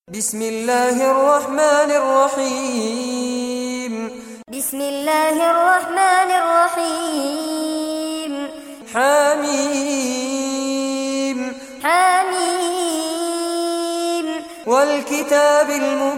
بسم الله الرحمن الرحيم بسم الله الرحمن الرحيم حميم حميم والكتاب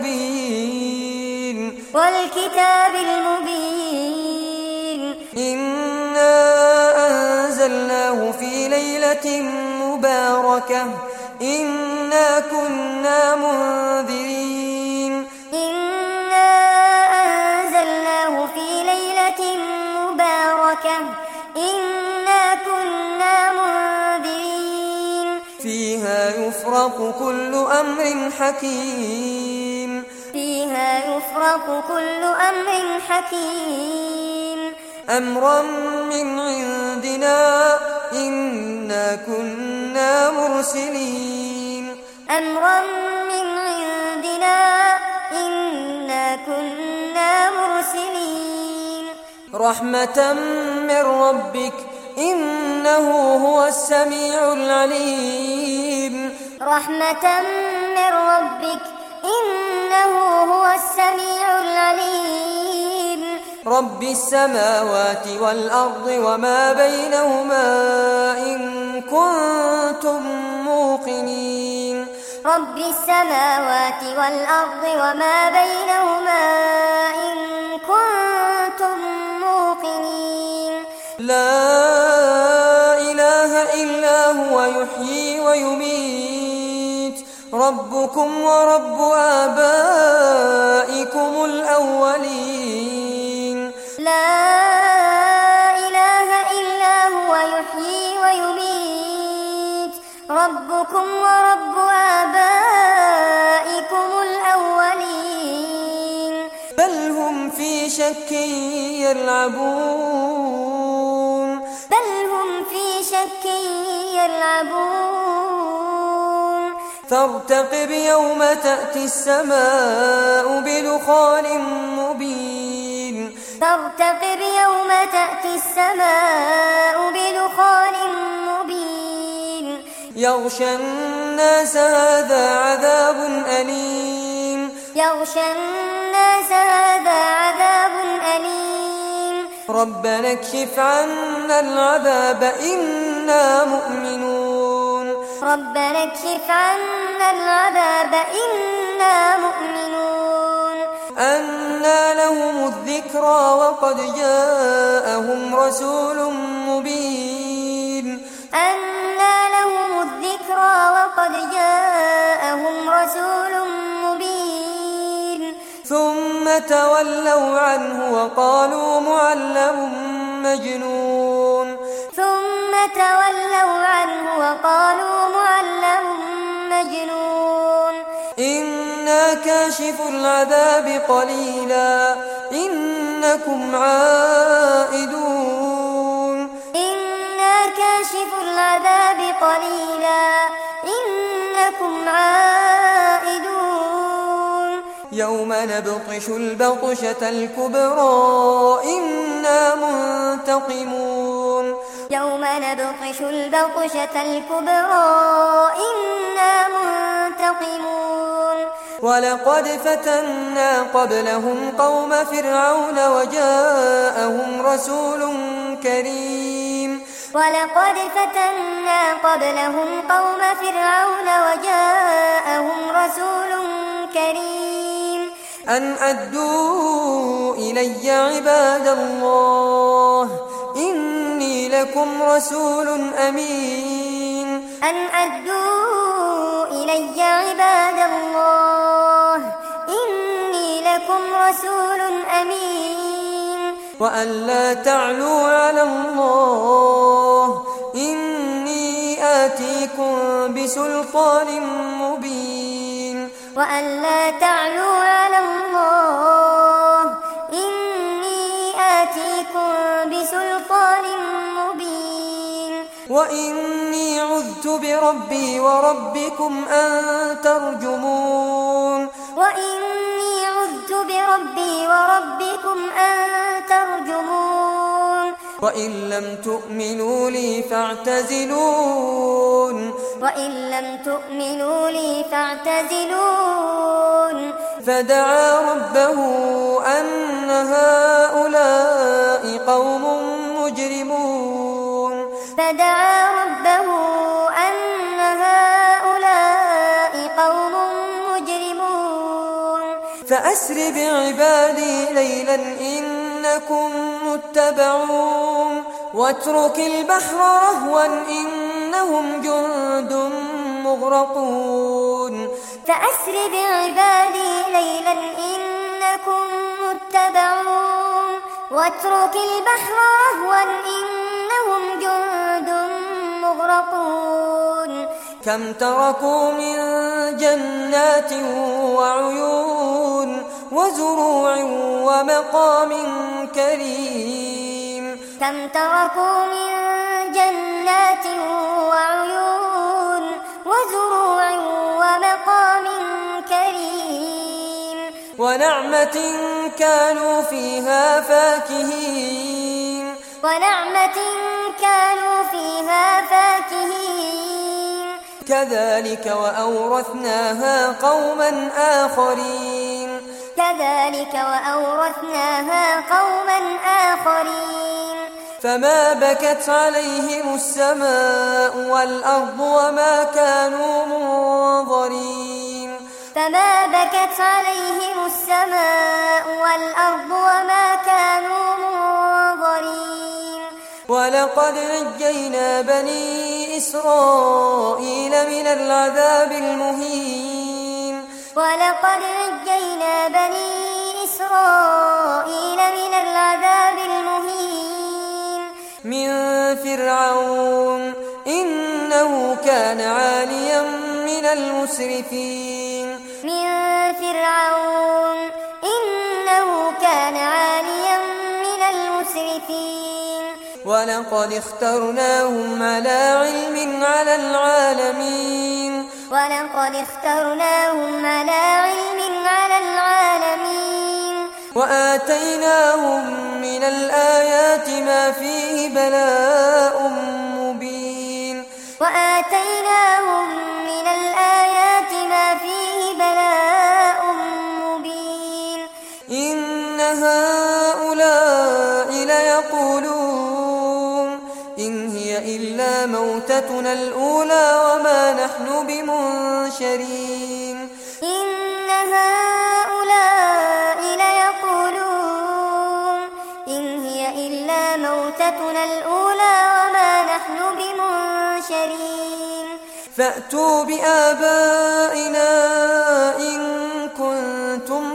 المبين والكتاب المبين إنا أنزلناه في ليلة مباركة إنا كنا منذرين إنا أنزلناه في ليلة مباركة إنا كنا منذرين فيها يفرق كل أمر حكيم فيها يفرق كل أمر حكيم أمرا من عندنا إنا كنا مرسلين أمرا من عندنا إنا كنا مرسلين رحمة من ربك إنه هو السميع العليم رحمة من ربك إنه هو السميع العليم رب السماوات والأرض وما بينهما إن كنتم موقنين رب السماوات والأرض وما بينهما إن كنتم موقنين لا إله إلا هو يحيي ويميت ربكم ورب آبائكم الأولين لا إله إلا هو يحيي ويميت ربكم ورب آبائكم الأولين بل هم في شك يلعبون بل هم في شك يلعبون فارتقب يوم تأتي السماء بدخان مبين فارتقب يوم تأتي السماء بدخان مبين يغشى الناس هذا عذاب أليم يغشى الناس هذا عذاب أليم ربنا اكشف عنا العذاب إنا مؤمنون ربنا اكشف عنا العذاب إنا مؤمنون أنى لهم الذكرى وقد جاءهم رسول مبين أنى لهم الذكرى وقد جاءهم رسول مبين ثم تولوا عنه وقالوا معلم مجنون ثم تولوا عنه وقالوا معلم مجنون إنا كاشف العذاب قليلا إنكم عائدون إنا كاشف العذاب قليلا إنكم عائدون يوم نبطش البطشة الكبرى إنا منتقمون يوم نبطش البطشة الكبرى إنا منتقمون ولقد فتنا قبلهم قوم فرعون وجاءهم رسول كريم ولقد فتنا قبلهم قوم فرعون وجاءهم رسول كريم أن أدوا إلي عباد الله إني لكم رسول أمين أن أدوا إلي عباد الله إني لكم رسول أمين وأن لا تعلوا على الله إني آتيكم بسلطان مبين وأن لا تعلوا على الله إني آتيكم بسلطان مبين وإني عذت بربي وربكم أن ترجمون وإني عذت بربي وربكم أن ترجمون وإن لم تؤمنوا لي فاعتزلون وإن لم تؤمنوا لي فاعتزلون فدعا ربه أن هؤلاء قوم مجرمون فدعا ربه أن هؤلاء قوم مجرمون فأسر بعبادي ليلا إنكم متبعون واترك البحر رهوا إنهم جند مغرقون فأسر بعبادي ليلا إنكم متبعون واترك البحر رهوا إنهم جند مغرقون كم تركوا من جنات وعيون وزروع ومقام كريم كم تركوا من جنات وعيون وزروع ومقام كريم ونعمة كانوا فيها فاكهين ونعمة كانوا فيها فاكهين كذلك وأورثناها قوما آخرين كذلك وأورثناها قوما آخرين فما بكت عليهم السماء والأرض وما كانوا منظرين فما بكت عليهم السماء والأرض وما كانوا منظرين ولقد نجينا بني إسرائيل من العذاب المهين ولقد نجينا بني إسرائيل من العذاب المهين من فرعون إنه كان عاليا من المسرفين من فرعون إنه كان عاليا من المسرفين ولقد اخترناهم على علم على العالمين ولقد اخترناهم على علم على العالمين وآتيناهم من الآيات ما فيه بلاء مبين وآتيناهم من الآيات ما فيه بلاء مبين إن هؤلاء ليقولون إن هي إلا موتتنا الأولى وما نحن بمنشرين إن هؤلاء ليقولون إن هي إلا موتتنا الأولى وما نحن بمنشرين فأتوا بآبائنا إن كنتم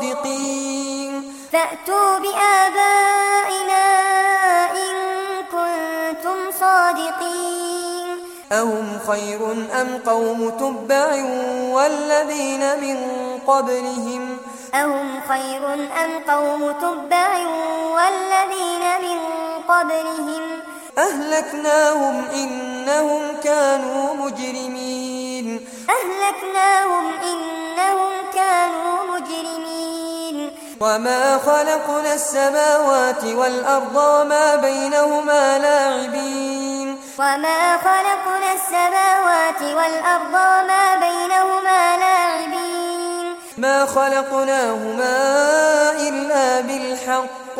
صادقين فأتوا بآبائنا إن كنتم صادقين أهم خير أم قوم تبع والذين من قبلهم أهم خير أم قوم تبع والذين من قبلهم أهلكناهم إنهم كانوا مجرمين أهلكناهم إنهم كانوا مجرمين وما خلقنا السماوات والأرض وما بينهما لاعبين وما خلقنا السماوات والأرض وما بينهما لاعبين ما خلقناهما إلا بالحق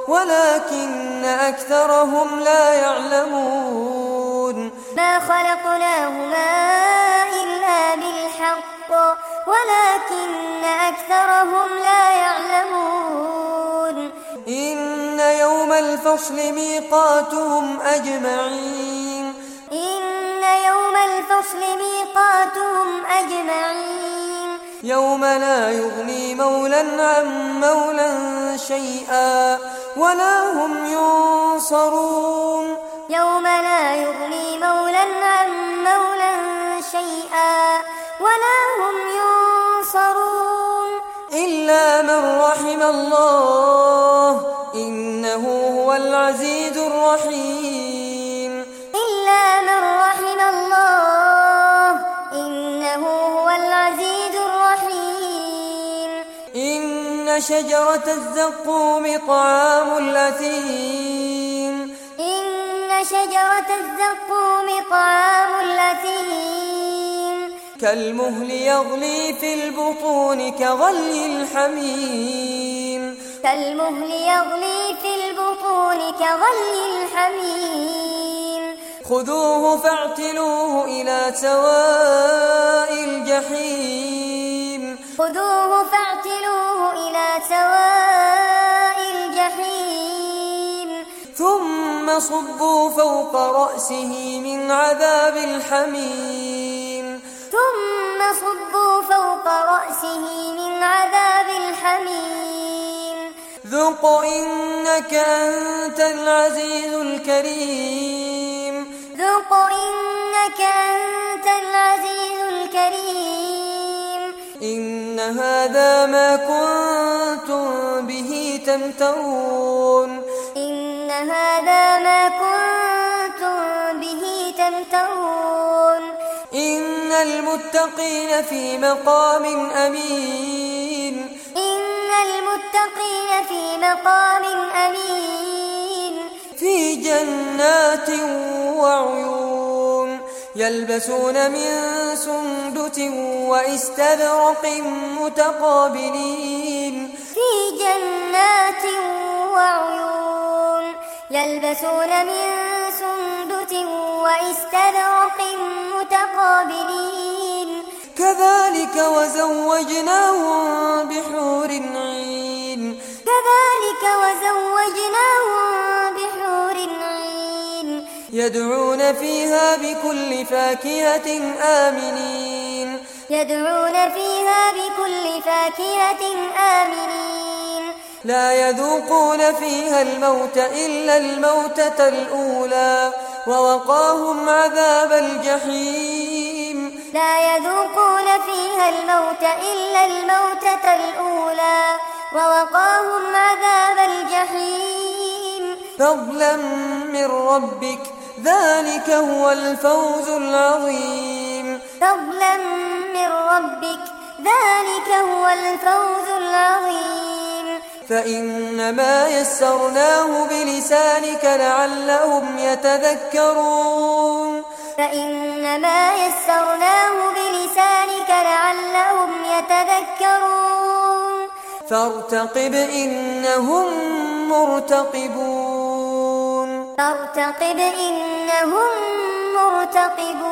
ولكن أكثرهم لا يعلمون ما خلقناهما إلا بالحق ولكن أكثرهم لا يعلمون إن يوم الفصل ميقاتهم أجمعين إن يوم الفصل ميقاتهم أجمعين يوم لا يغني مولى عن مولى شيئا ولا هم ينصرون يوم لا يغني مولى عن مولى شيئا ولا هم ينصرون إلا من رحم الله إنه هو العزيز الرحيم إلا من رحم الله إنه هو العزيز الرحيم إن شجرة الزقوم طعام الأثيم إن شجرة الزقوم طعام الأثيم كالمهل يغلي في البطون كغلي الحميم كالمهل يغلي في البطون كغلي الحميم خذوه فاعتلوه إلى سواء الجحيم خذوه فاعتلوه إلى سواء الجحيم ثم صبوا فوق رأسه من عذاب الحميم ثم صبوا فوق رأسه من عذاب الحميم ذق إنك أنت العزيز الكريم ذق إنك أنت العزيز الكريم إن هذا ما كنتم به تمترون إن هذا ما كنتم به تمترون إن المتقين في مقام أمين إن المتقين في مقام أمين في جنات وعيون يلبسون من سندس وإستبرق متقابلين في جنات وعيون يلبسون من سندس وإستبرق متقابلين كذلك وزوجناهم بحور عين كذلك وزوجناهم بحور عين يدعون فيها بكل فاكهة آمنين يدعون فيها بكل فاكهة آمنين لا يذوقون فيها الموت إلا الموتة الأولى ووقاهم عذاب الجحيم لا يذوقون فيها الموت إلا الموتة الأولى ووقاهم عذاب الجحيم فضلا من ربك ذلك هو الفوز العظيم فضلا من ربك ذلك هو الفوز العظيم فإنما يسرناه بلسانك لعلهم يتذكرون فإنما يسرناه بلسانك لعلهم يتذكرون فارتقب إنهم مرتقبون فارتقب إنهم مرتقبون